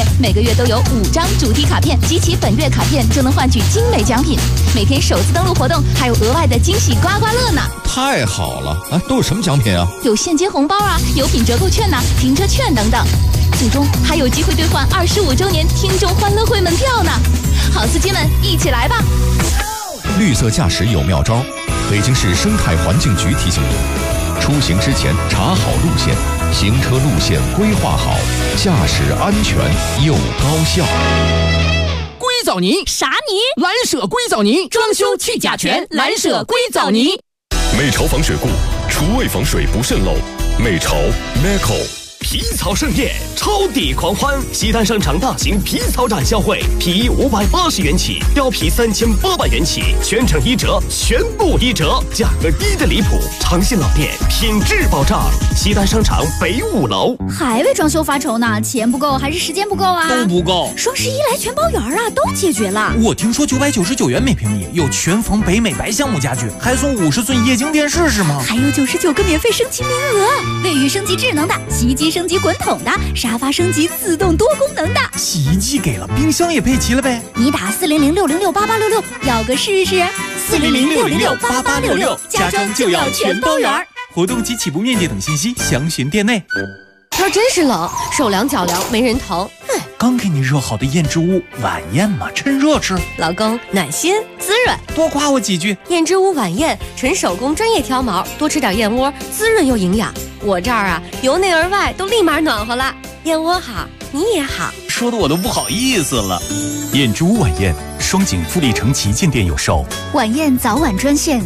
每个月都有5张主题卡片，集齐本月卡片就能换取精美奖品。每天首次登录活动还有额外的惊喜刮刮乐呢！ 太好了啊！都有什么奖品啊？ 有现金红包啊，有品折扣券呐、停车券等等。最终还有机会兑换25周年听众欢乐会门票呢！好司机们，一起来吧！ 绿色驾驶有妙招，北京市生态环境局提醒您：出行之前查好路线，行车路线规划好，驾驶安全又高效。 硅藻泥啥泥？ 蓝舍硅藻泥，装修去甲醛，蓝舍硅藻泥。 美潮防水固，厨卫防水不渗漏。美潮 Meco。 皮草盛宴，超抵狂欢！西单商场大型皮草展销会，皮衣580元起，貂皮3800元起，全程1折，全部1折，价格低的离谱！长信老店，品质保障。西单商场北5楼。 还为装修发愁呢？钱不够还是时间不够啊？ 都不够。 双11来全包圆啊，都解决了。 我听说999元每平米有全房北美白橡木家具，还送50寸液晶电视是吗？ 还有99个免费升级名额，卫浴升级智能的，洗衣机升级滚筒的，沙发升级自动多功能的。 洗衣机给了，冰箱也配齐了呗。 你打400-606-8866，要个试试。 400-606-8866，家装就要全包圆。活动及起步面积等信息详询店内。 天真是冷，手凉脚凉没人疼。 刚给你热好的燕之屋晚宴嘛，趁热吃。 老公暖心滋润， 多夸我几句。 燕之屋晚宴，纯手工专业挑毛，多吃点燕窝，滋润又营养。我这儿啊，由内而外都立马暖和了。燕窝好，你也好， 说的我都不好意思了。燕之屋晚宴，双井富力城旗舰店有售。 晚宴早晚专线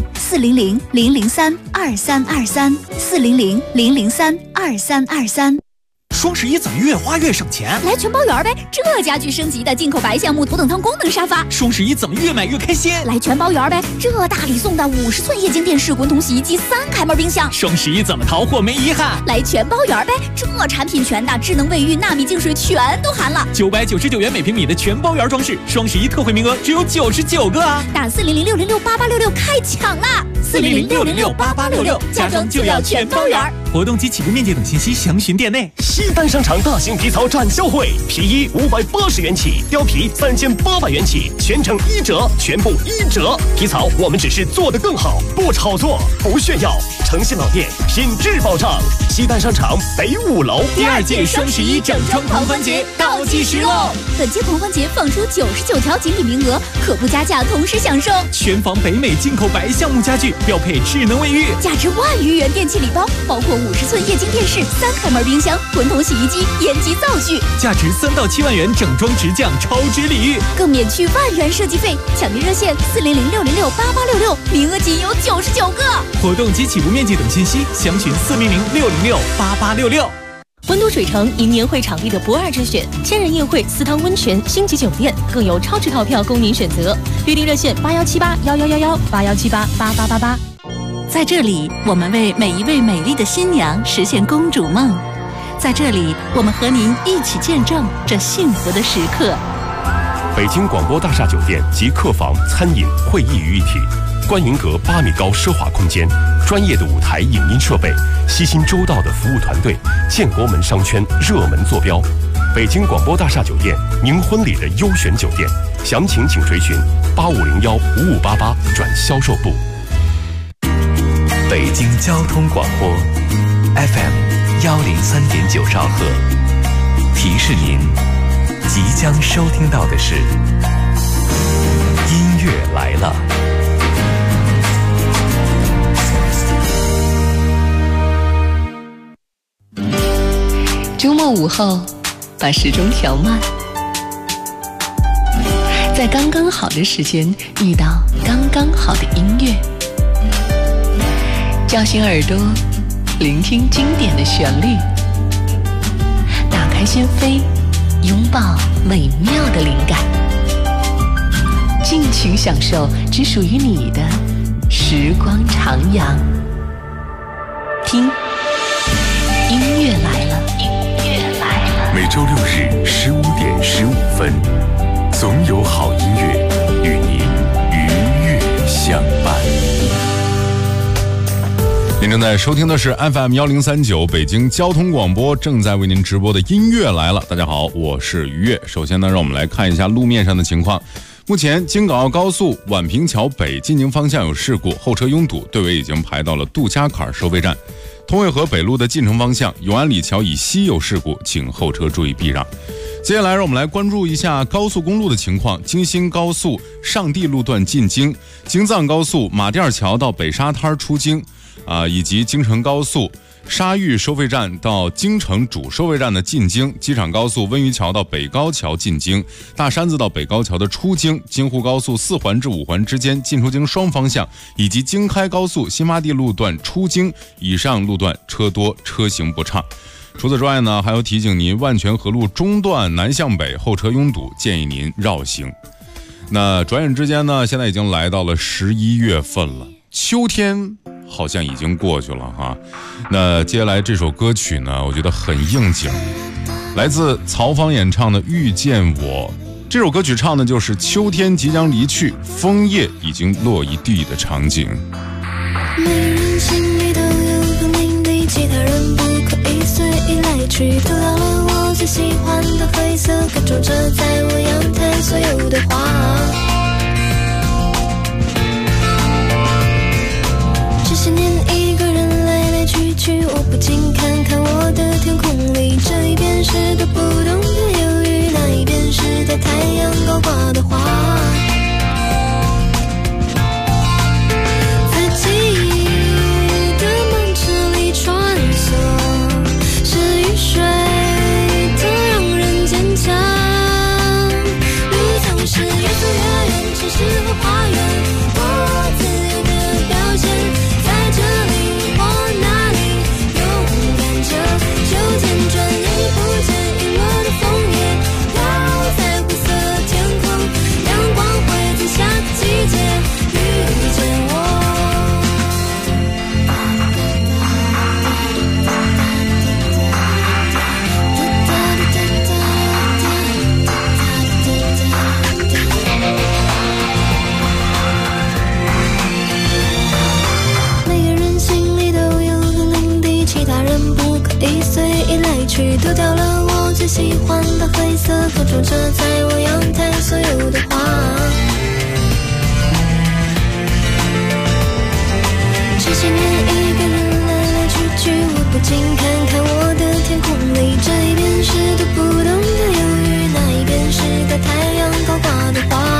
400-003-2323，400-003-2323。 双11怎么越花越省钱？ 来全包圆呗！这家具升级的进口白橡木头等舱功能沙发。 双11怎么越买越开心？ 来全包圆呗！这大礼送的50寸液晶电视、滚筒洗衣机、3开门冰箱。 双11怎么淘货没遗憾？ 来全包圆呗！这产品全的，智能卫浴、纳米净水全都含了。 999元每平米的全包圆装饰，双11特惠名额只有99个啊！ 打400-606-8866开抢啦！400-606-8866，家装就要全包圆。 活动及起步面积等信息详询店内。 西单商场大型皮草展销会，皮衣580元起，貂皮3800元起，全程1折，全部1折。皮草我们只是做得更好，不炒作，不炫耀。诚信老店，品质保障。西单商场北5楼。 第2届双11整装狂欢节倒计时喽！ 本届狂欢节放出99条锦鲤名额，可不加价同时享受全房北美进口白橡木家具，标配智能卫浴， 价值10000余元电器礼包，包括50寸液晶电视、3开门冰箱、滚筒洗衣机、烟机灶具， 价值3到7万元整装直降超值礼遇， 更免去10000元设计费。抢订热线400-606-8866，名额仅有99个。 活动及起步面积等信息详询400-606-8866。 温都水城迎年会场地的不二之选，千人宴会、私汤温泉、星级酒店，更有超值套票供您选择。预订热线81781111，8178888888。 在这里，我们为每一位美丽的新娘实现公主梦。在这里，我们和您一起见证这幸福的时刻。 北京广播大厦酒店及客房、餐饮、会议于一体，观云阁8米高奢华空间，专业的舞台影音设备，悉心周到的服务团队，建国门商圈热门坐标。北京广播大厦酒店，您婚礼的优选酒店，详情请垂询8501-5588转销售部。 北京交通广播 FM103.9兆赫，提示您即将收听到的是音乐来了。 周末午后，把时钟调慢，在刚刚好的时间遇到刚刚好的音乐，叫醒耳朵，聆听经典的旋律，打开心扉，拥抱美妙的灵感，尽情享受只属于你的时光徜徉。听，音乐来了，音乐来了。 每周6日15:15，总有好音乐与您愉悦相伴。您您正在收听的是 FM1039 北京交通广播正在为您直播的音乐来了。大家好，我是于越。首先呢，让我们来看一下路面上的情况。目前京港澳高速宛平桥北进京方向有事故，后车拥堵，队尾已经排到了杜家坎收费站。通惠河北路的进城方向永安里桥以西有事故，请后车注意避让。接下来让我们来关注一下高速公路的情况。京新高速上地路段进京，京藏高速马甸桥到北沙滩出京以及京承高速沙峪收费站到京承主收费站的进京，机场高速温榆桥到北高桥进京，大山子到北高桥的出京，京沪高速4环至5环之间进出京双方向，以及京开高速新发地路段出京以上路段车多，车行不畅。除此之外呢，还有提醒您万泉河路中段南向北后车拥堵，建议您绕行。那转眼之间呢，现在已经来到了11月份了，秋天好像已经过去了哈。那接下来这首歌曲呢，我觉得很应景，来自曹芳演唱的《遇见我》。这首歌曲唱的就是秋天即将离去，枫叶已经落一地的场景。 每个人心里都有个命令，其他人不可以随意来去。丢掉了我最喜欢的灰色，可种着在我阳台所有的花。这些年一个人来来去去，我不禁看看我的天空里，这一边是个不懂的忧郁，那一边是在太阳高挂的花。丢掉了我最喜欢的灰色，可种着在我阳台所有的花。这些年一个人来来去去，我不禁看看我的天空里，这一边是读不懂的忧郁，那一边是个太阳高挂的花。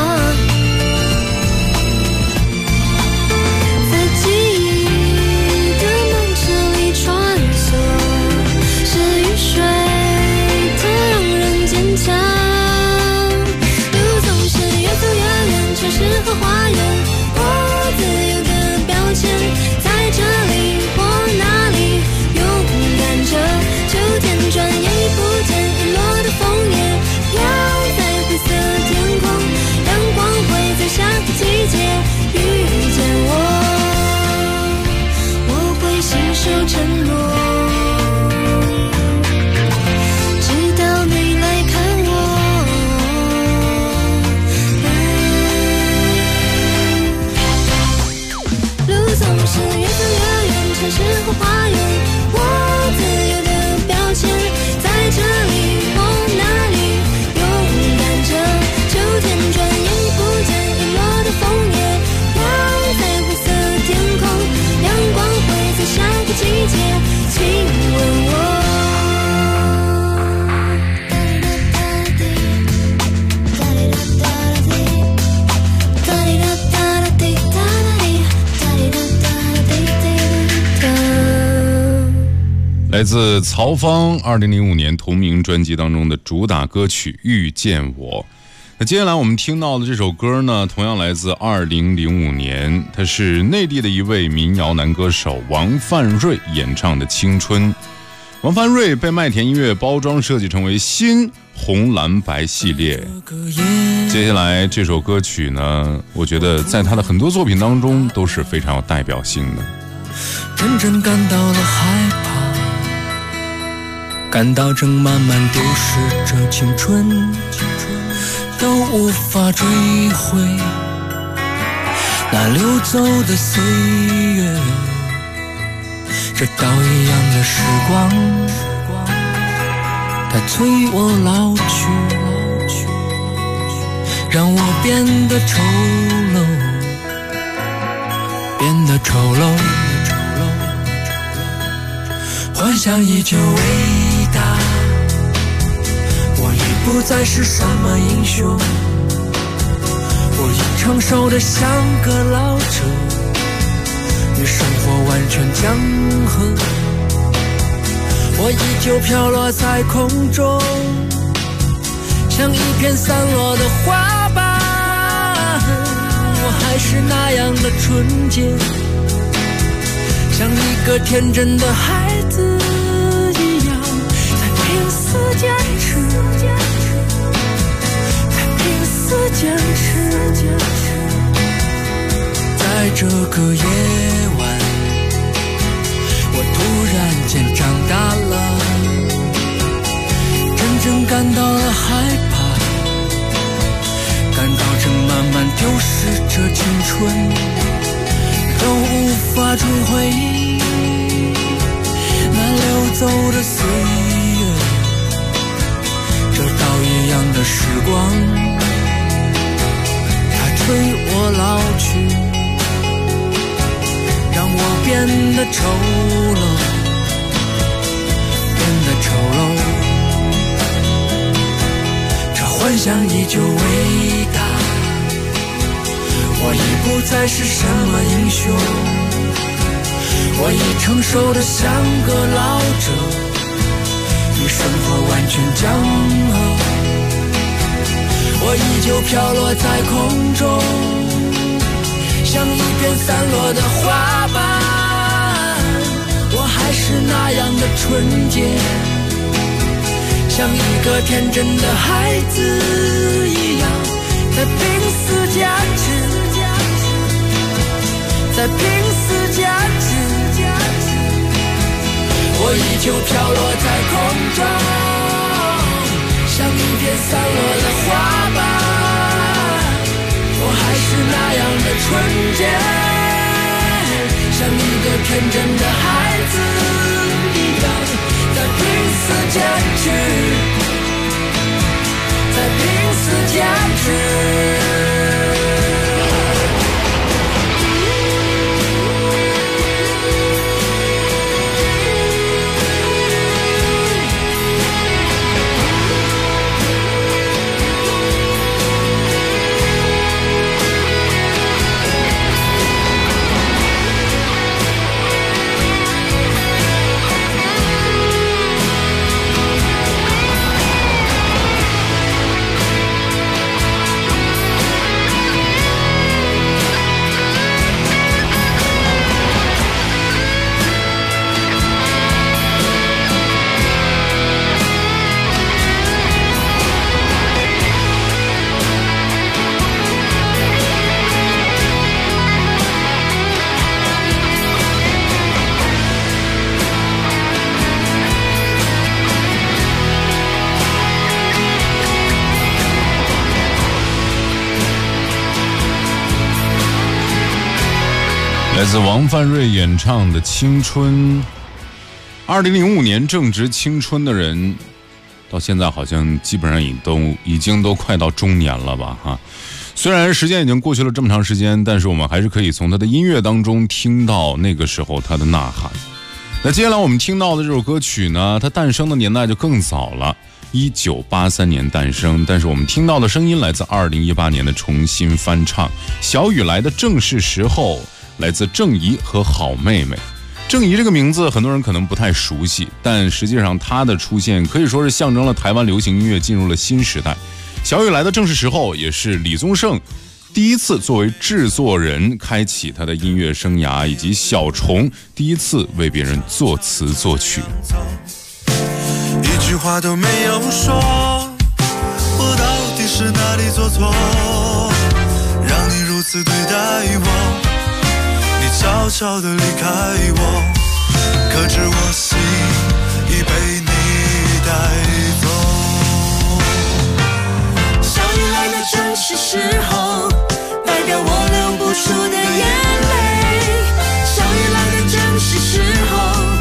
在记忆的梦池里穿梭，是雨水它让人坚强，路总是越走越远，城市和花园，我自由的标签，在这里或那里勇敢着。秋天转眼已不见，遗落的枫叶飘在灰色天空，阳光会在下个季节遇见我，我会信守承诺。城市和花园，我自由的标签，在这里或那里勇敢着。秋天转眼已不见，遗落的枫叶飘在灰色天空，阳光会在下个季节亲吻我。 来自曹芳2005年同名专辑当中的主打歌曲《遇见我》。那接下来我们听到的这首歌呢，同样来自2005年，它是内地的一位民谣男歌手王范瑞演唱的《青春》。王范瑞被麦田音乐包装设计成为新红蓝白系列。接下来这首歌曲呢，我觉得在他的很多作品当中都是非常有代表性的。 真正感到了害怕，感到正慢慢丢失着青春，都无法追回那流走的岁月， 这刀一样的时光，它催我老去，让我变得丑陋，变得丑陋。幻想依旧伟大，我已不再是什么英雄，我已成熟的像个老者，与生活完全江河。我依旧飘落在空中，像一片散落的花瓣，我还是那样的纯洁，像一个天真的孩子一样，在拼死坚持，在拼死坚持。在这个夜晚，我突然间长大了，真正感到了害怕，感到正慢慢丢失着青春，都无法追回那流走的岁月。这刀一样的时光，它催我老去，让我变得丑陋，变得丑陋。这幻想依旧伟大，我已不再是什么英雄，我已成熟的像个老者，与生活完全江河。我依旧飘落在空中，像一片散落的花瓣，我还是那样的纯洁，像一个天真的孩子一样，在拼死坚持，在拼死坚持。我依旧飘落在空中，像一片散落的花瓣，我还是那样的纯洁，像一个天真的孩子一样，在拼死坚持，在拼死坚持。 来自王范瑞演唱的《青春》。2005年正值青春的人，到现在好像基本上已经都快到中年了吧哈。虽然时间已经过去了这么长时间，但是我们还是可以从他的音乐当中听到那个时候他的呐喊。那接下来我们听到的这首歌曲呢，它诞生的年代就更早了，1983年诞生，但是我们听到的声音来自2018年的重新翻唱。小雨来的正是时候，来自郑怡和好妹妹。郑怡这个名字很多人可能不太熟悉，但实际上她的出现可以说是象征了台湾流行音乐进入了新时代。小雨来的正是时候也是李宗盛第一次作为制作人开启他的音乐生涯，以及小虫第一次为别人作词作曲。 一句话都没有说，我到底是哪里做错，让你如此对待我，你悄悄地离开我，可知我心已被你带走。小雨来的正是时候，代表我流不出的眼泪，小雨来的正是时候，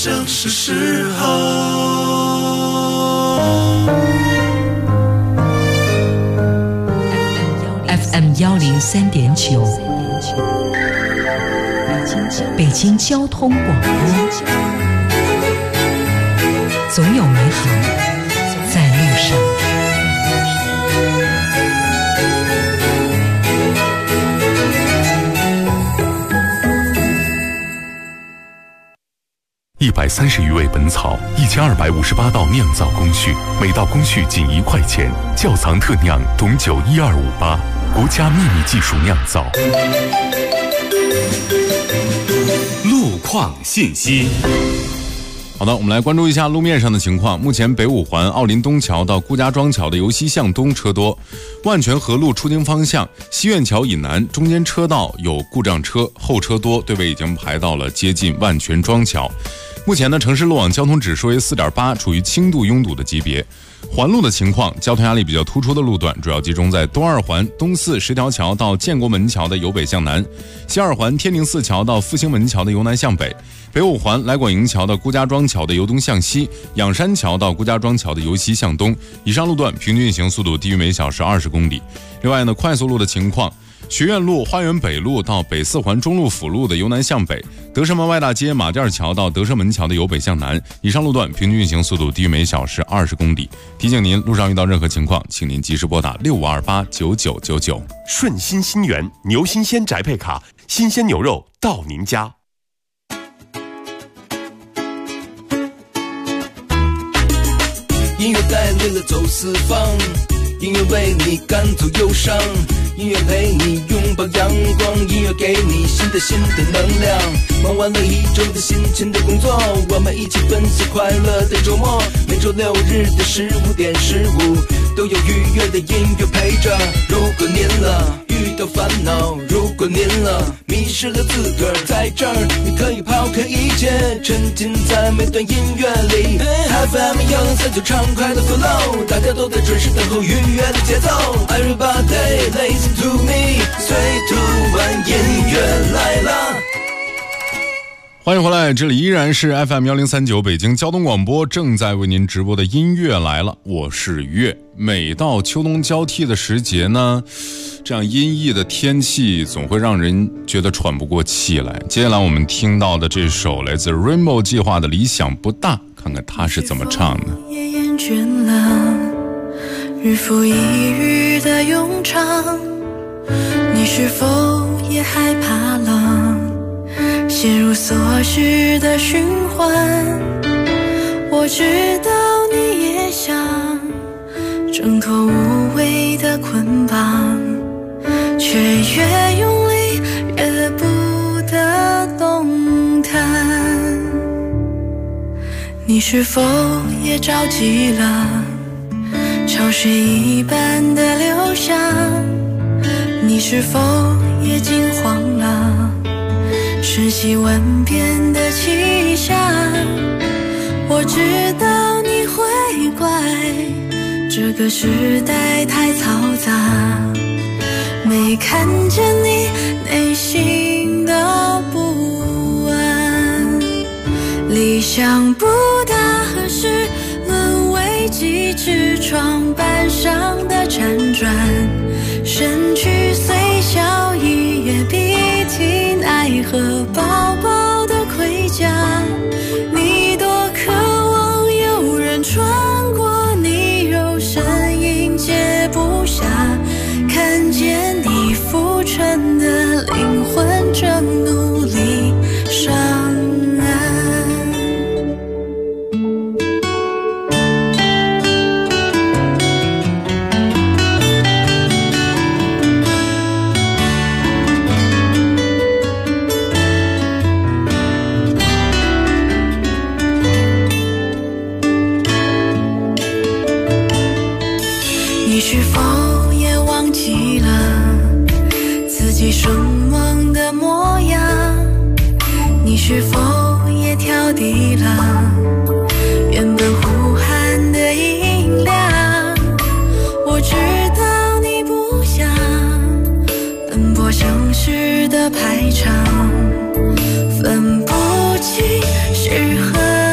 正是时候。 FM 103.9，北京交通广播，总有美好在路上。 130余味本草，1258道酿造工序，每道工序仅1块钱。窖藏特酿董酒12588，国家秘密技术酿造。 路况信息。 好的，我们来关注一下路面上的情况。目前北五环奥林东桥到顾家庄桥的由西向东车多，万泉河路出京方向西苑桥以南中间车道有故障车，后车多，队尾已经排到了接近万泉庄桥。目前呢，城市路网交通指数为 4.8， 处于轻度拥堵的级别。环路的情况，交通压力比较突出的路段主要集中在东二环东四十条桥到建国门桥的由北向南，西二环天宁寺桥到复兴门桥的由南向北，北五环来广营桥到顾家庄桥的由东向西，仰山桥到顾家庄桥的由西向东。以上路段平均运行速度低于每小时20公里。另外呢，快速路的情况，学院路、花园北路到北四环中路辅路的由南向北，德胜门外大街马甸桥到德胜门桥的由北向南。以上路段平均运行速度低于每小时20公里。提醒您，路上遇到任何情况，请您及时拨打65289999。 顺心新源牛新鲜宅配卡，新鲜牛肉到您家。 音乐带领了走四方，音乐为你赶走忧伤，音乐陪你拥抱阳光，音乐给你新的能量。忙完了一周的辛勤的工作，我们一起分享快乐的周末。每周6日的15点15，都有愉悦的音乐陪着。如果您遇到烦恼，如果您迷失了自个儿，在这儿你可以抛开一切，沉浸在每段音乐里。FM 103就畅快的 flow， 大家都在准时等候愉悦的节奏。Everybody listen to me， 随读完音乐来了。 欢迎回来，这里依然是 FM 1039北京交通广播正在为您直播的音乐来了，我是于越。每到秋冬交替的时节呢，这样阴翳的天气总会让人觉得喘不过气来。接下来我们听到的这首来自 Rainbow 计划的理想不大，看看他是怎么唱的。 也厌倦了日复一日的庸常，你是否也害怕了陷入琐事的循环？我知道你也想挣脱无谓的捆绑，却越用力越不得动弹。你是否也着急了，潮水一般的流向？你是否也惊慌了，瞬息万变的气象？我知道你会怪这个时代太嘈杂，没看见你内心的不安。理想不大合适，沦为机智床板上的辗转，身躯虽小亦也鼻涕奈何薄薄的盔甲。你多渴望有人穿过你肉身，迎接不暇看见你浮沉的灵魂正努力上岸。你是否也忘记了自己声望的模样？你是否也调低了原本呼喊的音量？我知道你不想奔波城市的排场，分不清是和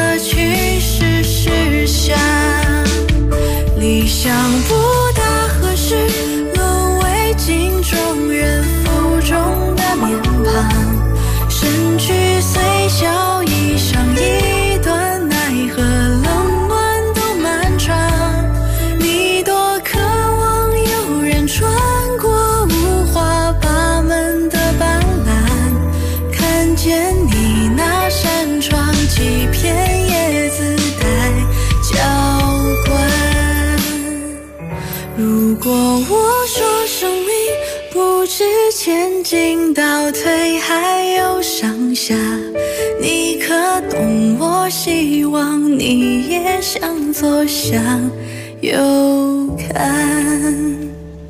笑一上一段奈何，冷暖都漫长。你多渴望有人穿过五花八门的斑斓，看见你那扇窗，几片叶子带浇灌。如果我说生命不止前进倒退，还有上下，你可懂我希望，你也向左向右看。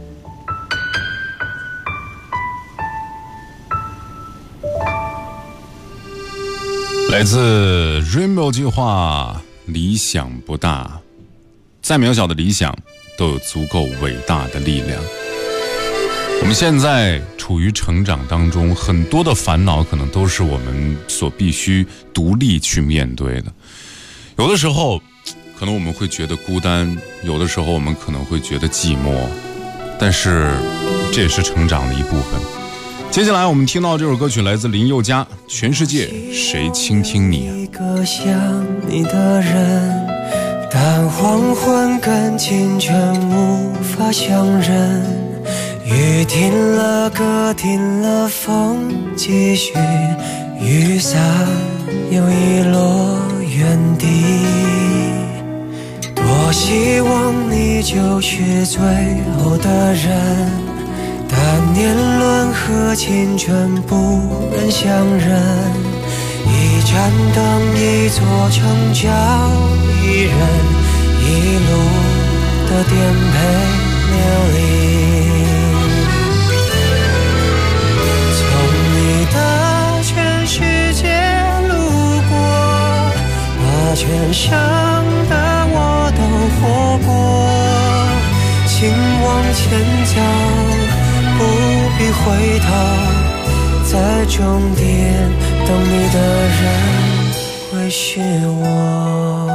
来自 Rainbow 计划，理想不大，再渺小的理想都有足够伟大的力量。我们现在处于成长当中，很多的烦恼可能都是我们所必须独立去面对的。有的时候可能我们会觉得孤单，有的时候我们可能会觉得寂寞，但是这也是成长的一部分。接下来我们听到这首歌曲来自林宥嘉，《全世界谁倾听你》。 一个想你的人，但黄昏跟清晨无法相认。雨停了，歌停了，风继续，雨伞又遗落原地。多希望你就是最后的人，但年轮和青春不忍相认。一盏灯，一座城，叫一人，一路的颠沛流离。全乡的我都活过，请往前走，不必回头，在终点等你的人会是我。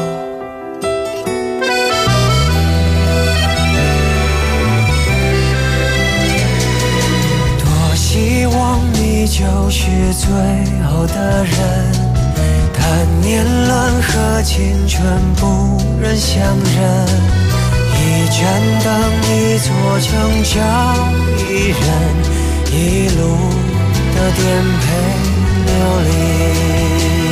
多希望你就是最后的人，但年轮和青春不忍相认。一盏灯，一座城，叫一人，一路的颠沛流离。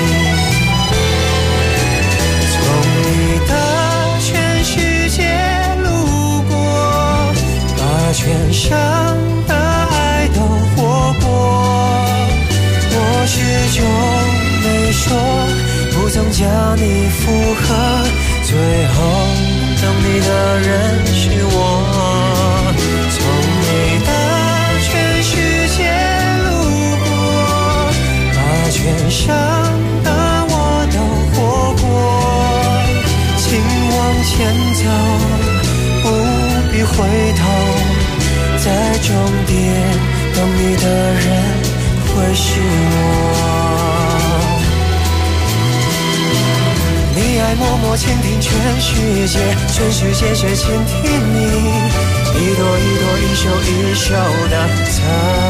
从你的全世界路过，把全生的爱都活过。我始终没说，不曾将你附和，最后等你的人是我。从你的全世界路过，把全生的我都活过。请往前走，不必回头，在终点等你的人会是我。你爱默默倾听全世界，全世界却倾听你，一朵一朵，一首一首的曾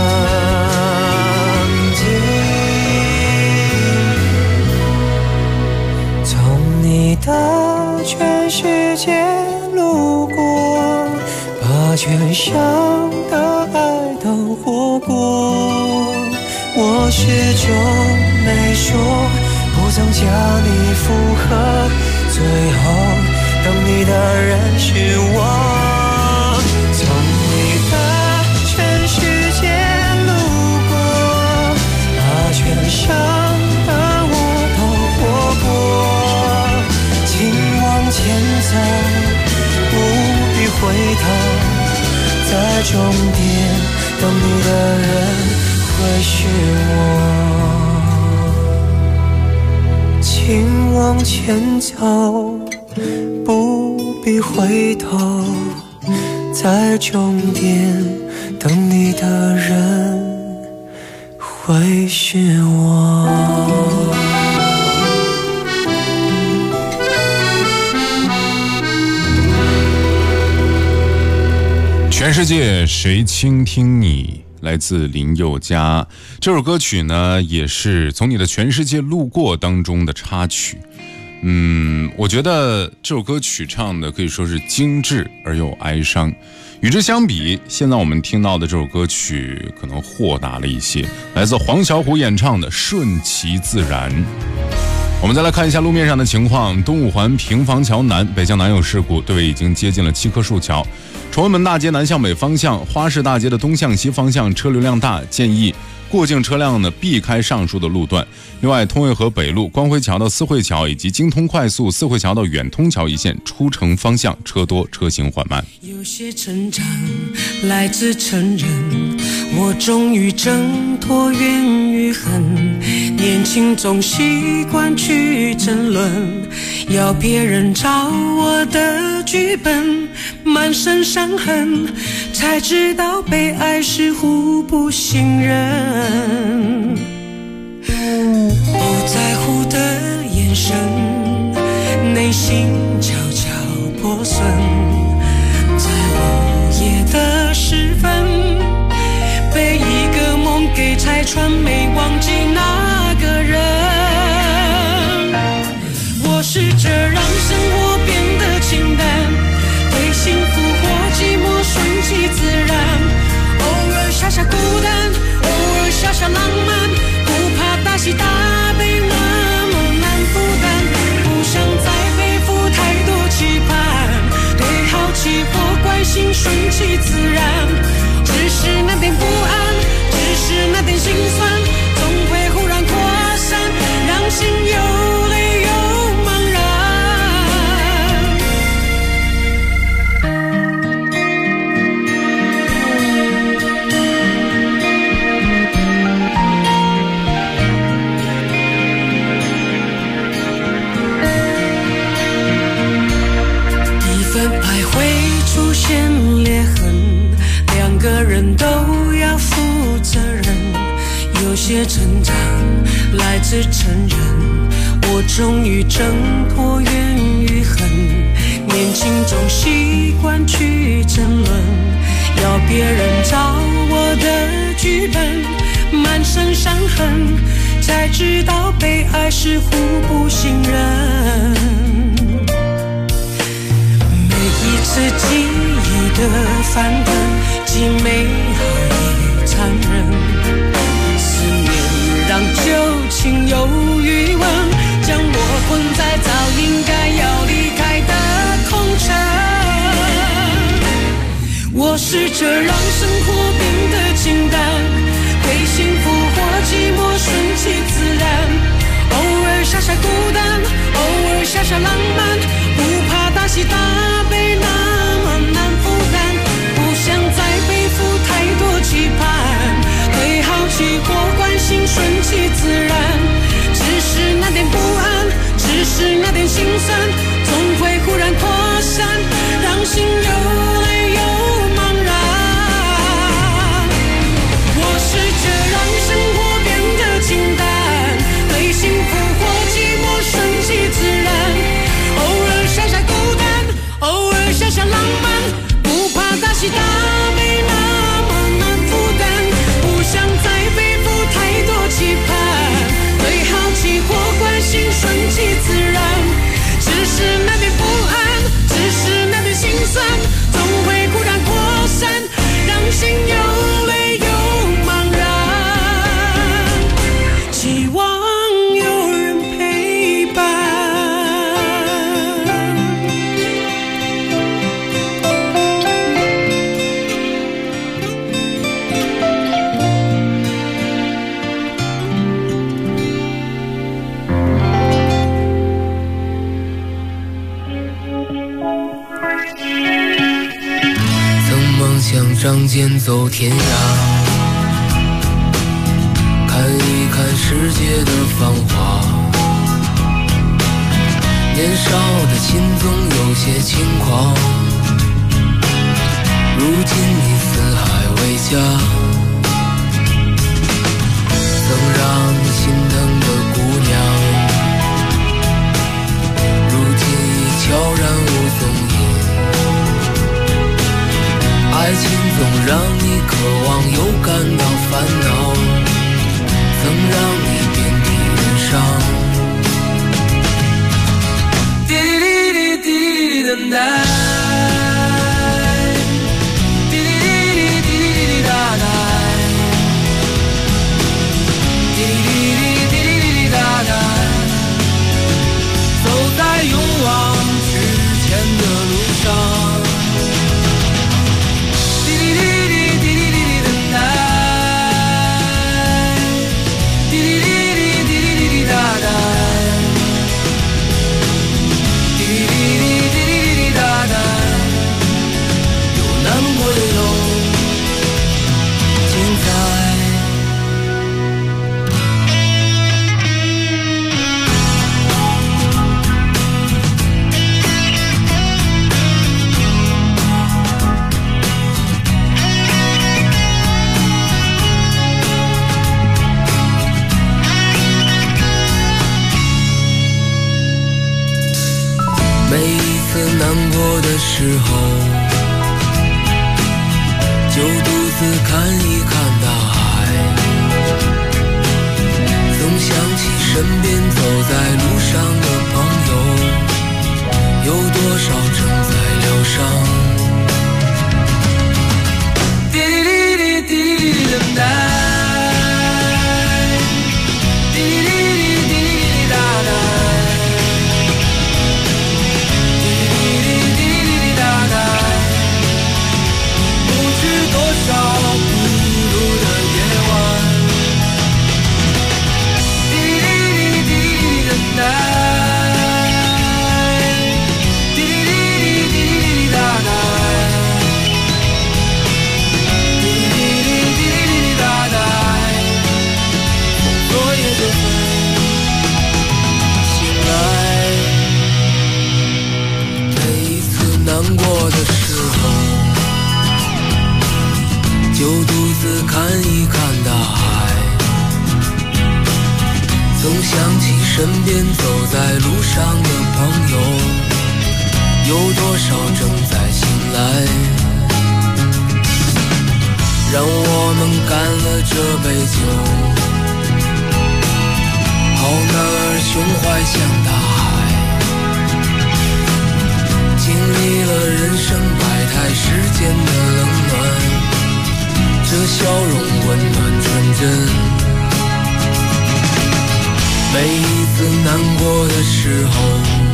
经。从你的全世界路过，把全生的爱都活过。我始终没说，不曾将你附和，最后等你的人是我。从你的全世界路过，把全生的我都活过。请往前走，不必回头，在终点等你的人会是我。请往前走，不必回头，在终点等你的人会是我。 全世界谁倾听你？ 来自林宥嘉。这首歌曲呢，也是从你的全世界路过当中的插曲。我觉得这首歌曲唱的可以说是精致而又哀伤。与之相比，现在我们听到的这首歌曲可能豁达了一些，来自黄小琥演唱的《顺其自然》。我们再来看一下路面上的情况。东五环平房桥南北向南有事故，队尾已经接近了7棵树桥。崇文门大街南向北方向，花市大街的东向西方向车流量大，建议过境车辆呢避开上述的路段。另外，通惠河北路光辉桥到四惠桥以及京通快速四惠桥到远通桥一线出城方向车多，车行缓慢。 有些成长来自承认，我终于挣脱怨与恨。年轻总习惯去争论，要别人照我的剧本，满身伤痕，才知道被爱是互不信任。不在乎的眼神，内心悄悄破损，在午夜的时分，被一个梦给拆穿，没忘记那个人。我试着让生活变得清淡，对幸福或寂寞顺其自然，偶尔下下孤单，偶尔下下浪漫，不怕大喜大悲那么难负担，不想再背负太多期盼，对好奇或关心顺其自然，只是那点不安，只是那点心酸，总会忽然扩散，让心有泪又茫然。一份爱会出现裂痕，两个人都要负责任。有些成长来自承认，我终于挣脱怨与恨。年轻总习惯去争论，要别人照我的剧本，满身伤痕，才知道被爱是互不信任。每一次记忆的翻腾，既美好也残忍，思念让旧情有余温，将我困在早应该要离开的空城。我试着让生活变得清淡，对幸福或寂寞顺其自然，偶尔下下孤单，偶尔下下浪漫，不怕大喜大悲那么难负担，不想再背负太多期盼，对好奇或关心顺其自然，只是那点不安，只是那点心酸，总会忽然扩散，让心有泪又茫然。我试着让生活变得清淡，对幸福或寂寞顺其自然，偶尔下下孤单，偶尔下下浪漫，不怕大喜大悲那么难负担，不想再背负太多期盼，对好奇或关心顺其自然，只是那点不安，只是那点心酸，总会忽然扩散，让心有泪又茫然，期望有人陪伴。 想仗剑走天涯，看一看世界的繁华。年少的心总有些轻狂，如今你四海为家，曾让你心疼的姑娘，如今已悄然无踪影。爱情总让你渴望又感恼，曾让你遍体鳞伤。滴滴滴滴滴等待。时候，就独自看一看大海，总想起身边走在路上的朋友，有多少正在疗伤。滴滴滴滴滴等待。难过的时候，就独自看一看大海，总想起身边走在路上的朋友，有多少正在醒来。让我们干了这杯酒，好男儿胸怀像大海，经历了人生百态世间的冷暖，这笑容温暖纯真。每一次难过的时候，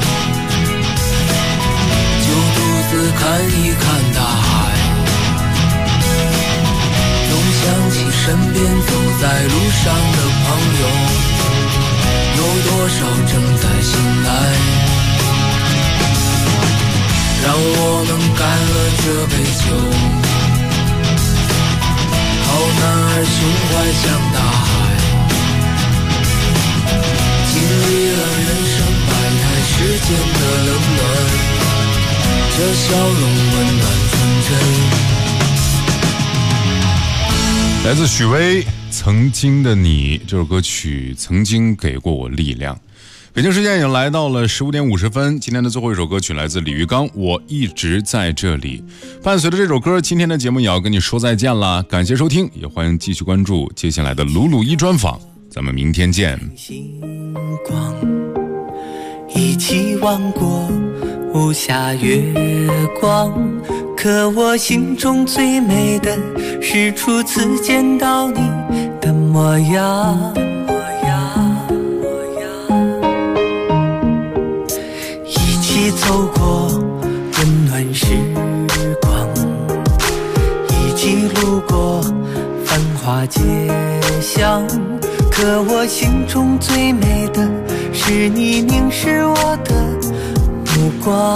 就独自看一看大海，总想起身边走在路上的朋友，有多少正在醒来。让我们干了这杯酒，好男儿胸怀像大海，经历了人生百态世间的冷暖，这笑容温暖纯真。 来自许巍《曾经的你》这首歌曲曾经给过我力量。北京时间已经来到了15点50分，今天的最后一首歌曲来自李玉刚，我一直在这里。伴随着这首歌，今天的节目也要跟你说再见了，感谢收听，也欢迎继续关注接下来的鲁鲁一专访，咱们明天见。 星光一起望过无暇月光，可我心中最美的是初次见到你的模样。走过温暖时光，一起路过繁华街巷，可我心中最美的是你凝视我的目光。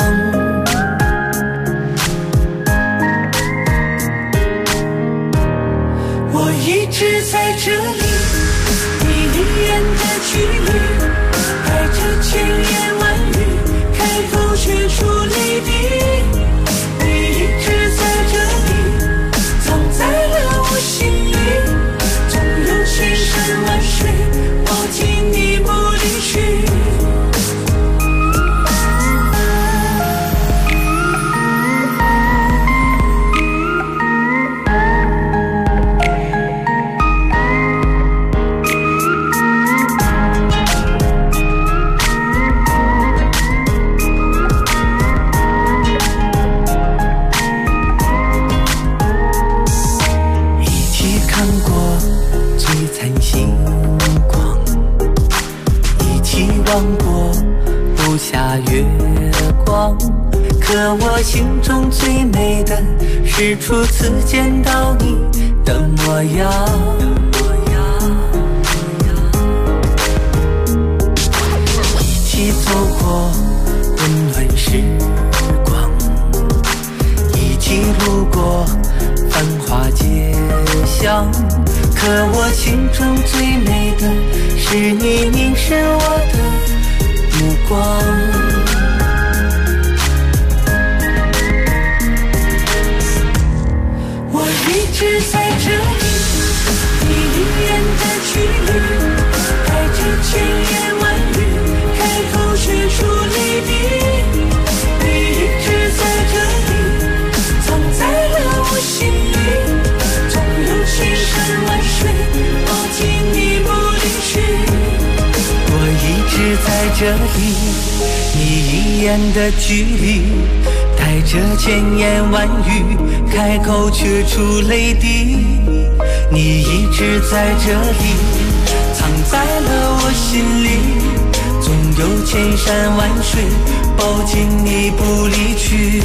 我一直在这里，你离远的距离，带着千言万语，开口却出泪滴，你一直在这里，藏在了我心里，纵有千山万水，抱紧你不离去。 望过不下月光，可我心中最美的是初次见到你的模样。一起走过温暖时光，一起路过繁华街巷，可我心中最美的是你凝视我的目光。 我一直在这里，你一眼的距离，带着千言万语，开口却出离别。你一直在这里，藏在了我心里，总有千山万水抱紧你不离去。 我一直在这里，你一眼的距离，带着千言万语，开口却出泪滴。你一直在这里，藏在了我心里，总有千山万水抱紧你不离去。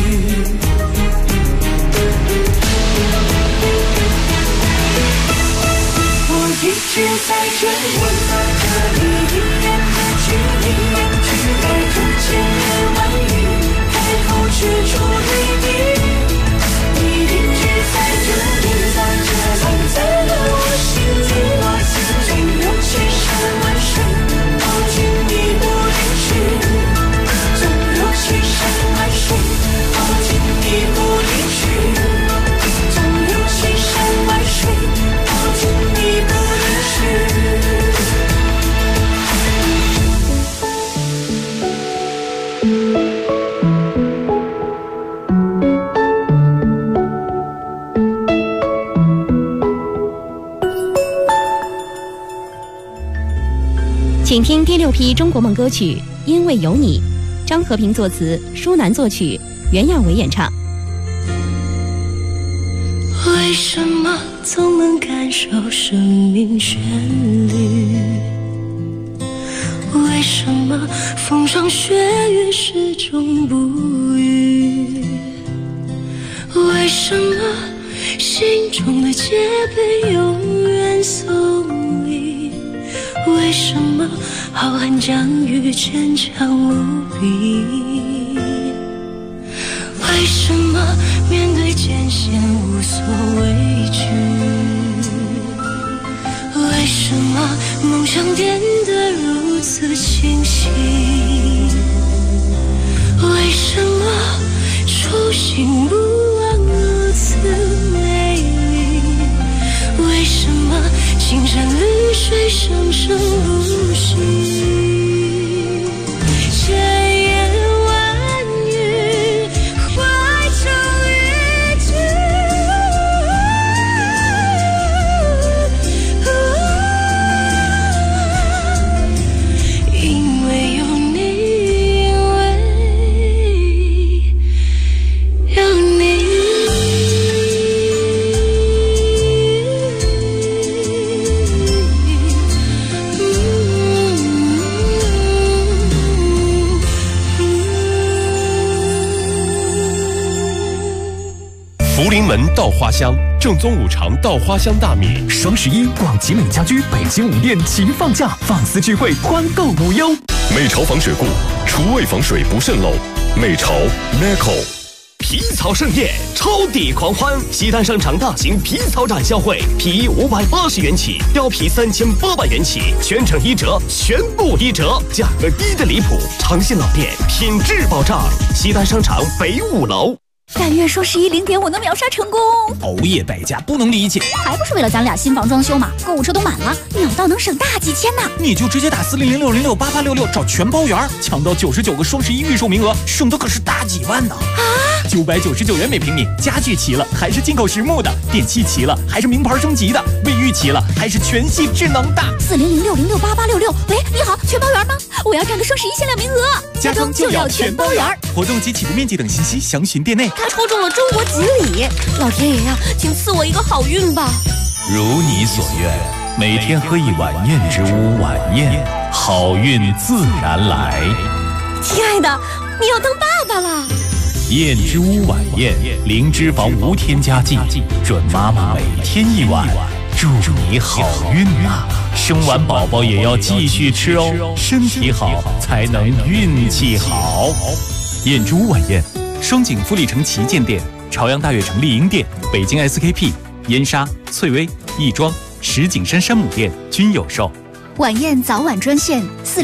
我一直在这里，你一眼的距离，带着千言万语，开口却出泪滴。你一直在这里，藏在了我心里，总有千山万水抱紧你不离去，总有千山万水抱紧你不离去，总有千山万水抱紧你不离去。 请听第6批中国梦歌曲《因为有你》，张和平作词，舒楠作曲，袁娅维演唱。 为什么总能感受生命旋律？为什么风霜雪月始终不渝？为什么心中的戒备永远送礼？为什么浩瀚疆域坚强无比？为什么面对艰险无所畏惧？为什么梦想变得如此清晰？为什么初心不忘如此美丽？为什么青山绿水声声如昔？千言万语化成一句，因为有你，因为有你。 福临门稻花香，正宗五常稻花香大米。 双11，广集美家居北京5店齐放价，放肆聚会，团购无忧。 美巢防水固，厨卫防水不渗漏。美巢 Meco。 皮草盛宴，超抵狂欢！西单商场大型皮草展销会，皮衣580元起，貂皮3800元起，全程1折，全部1折，价格低的离谱。长信老店，品质保障。西单商场北5楼。 但愿双110点我能秒杀成功。 熬夜败家不能理解， 还不是为了咱俩新房装修嘛？购物车都满了，秒到能省大几千呢。 你就直接打4006068866找全包圆，抢到99个双11预售名额，省的可是大几万呢。 啊 ！999元每平米，家具齐了还是进口实木的，电器齐了还是名牌升级的，卫浴齐了还是全系智能的。 4006068866，喂，你好，全包圆吗？我要占个双11限量名额。 家装就要全包圆，活动及起步面积等信息详询店内。 他抽中了中国锦鲤，老天爷呀，请赐我一个好运吧！ 如你所愿，每天喝一碗燕之屋晚宴， 好运自然来。 亲爱的，你要当爸爸了。 燕之屋晚宴，零脂肪无添加剂，准妈妈每天1碗，祝你好运啊！生完宝宝也要继续吃哦，身体好才能运气好。燕之屋晚宴，双井富力城旗舰店、朝阳大悦城丽婴店、北京 SKP、燕莎、翠微、亦庄、石景山山姆店均有售。 晚宴早晚专线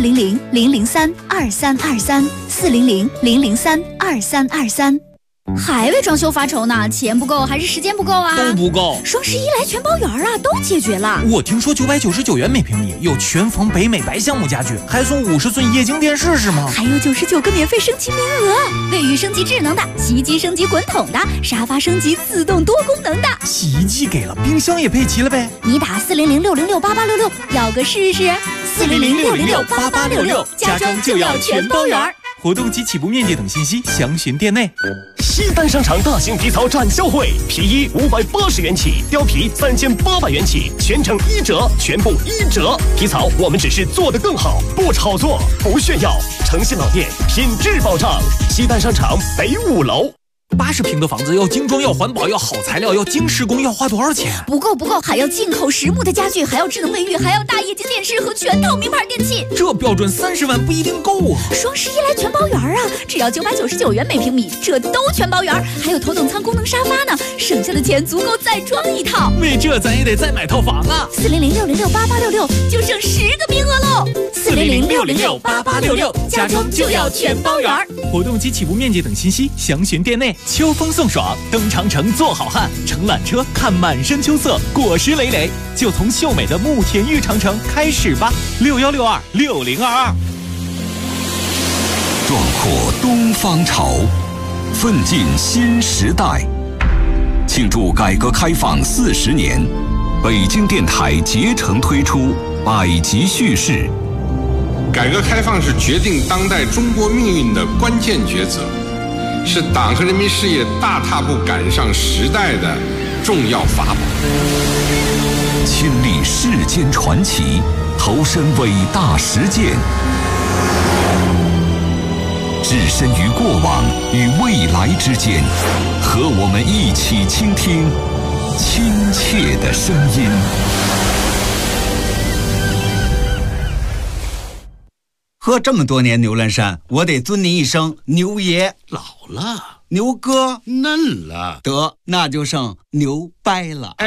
400-003-2323，400-003-2323。还为装修发愁呢？钱不够还是时间不够啊？ 都不够。 双11来全包圆啊，都解决了。 我听说999元每平米有全房北美白橡木家具，还送50寸液晶电视是吗？ 还有99个免费升级名额，卫浴升级智能的，洗衣机升级滚筒的，沙发升级自动多功能的。 洗衣机给了，冰箱也配齐了呗。 你打400-606-8866，要个试试。400-606-8866，家装就要全包圆。 活动及起步面积等信息详询店内。 西单商场大型皮草展销会，皮衣580元起，貂皮3800元起，全程1折，全部1折。皮草我们只是做得更好，不炒作，不炫耀，诚信老店，品质保障。西单商场北5楼。 80平的房子要精装，要环保，要好材料，要精施工，要花多少钱？ 不够，还要进口实木的家具，还要智能卫浴，还要大液晶电视和全套名牌电器。 这标准30万不一定够啊！ 双11来全包圆啊，只要999元每平米，这都全包圆，还有头等舱功能沙发呢，省下的钱足够再装一套。 为这咱也得再买套房啊 ！400-606-8866，就剩10个名额喽！400-606-8866，家装就要全包圆。 活动及起步面积等信息详询店内。秋风送爽，登长城做好汉，乘缆车看满山秋色，果实累累，就从秀美的慕田峪长城开始吧！6162-6022。 壮阔东方潮，奋进新时代。庆祝改革开放40年，北京电台竭诚推出百集叙事。 改革开放是决定当代中国命运的关键抉择，是党和人民事业大踏步赶上时代的重要法宝。 亲历世间传奇，投身伟大实践，置身于过往与未来之间，和我们一起倾听亲切的声音。 喝这么多年牛栏山，我得尊您一声牛爷。 老了， 牛哥嫩了， 得那就剩牛掰了。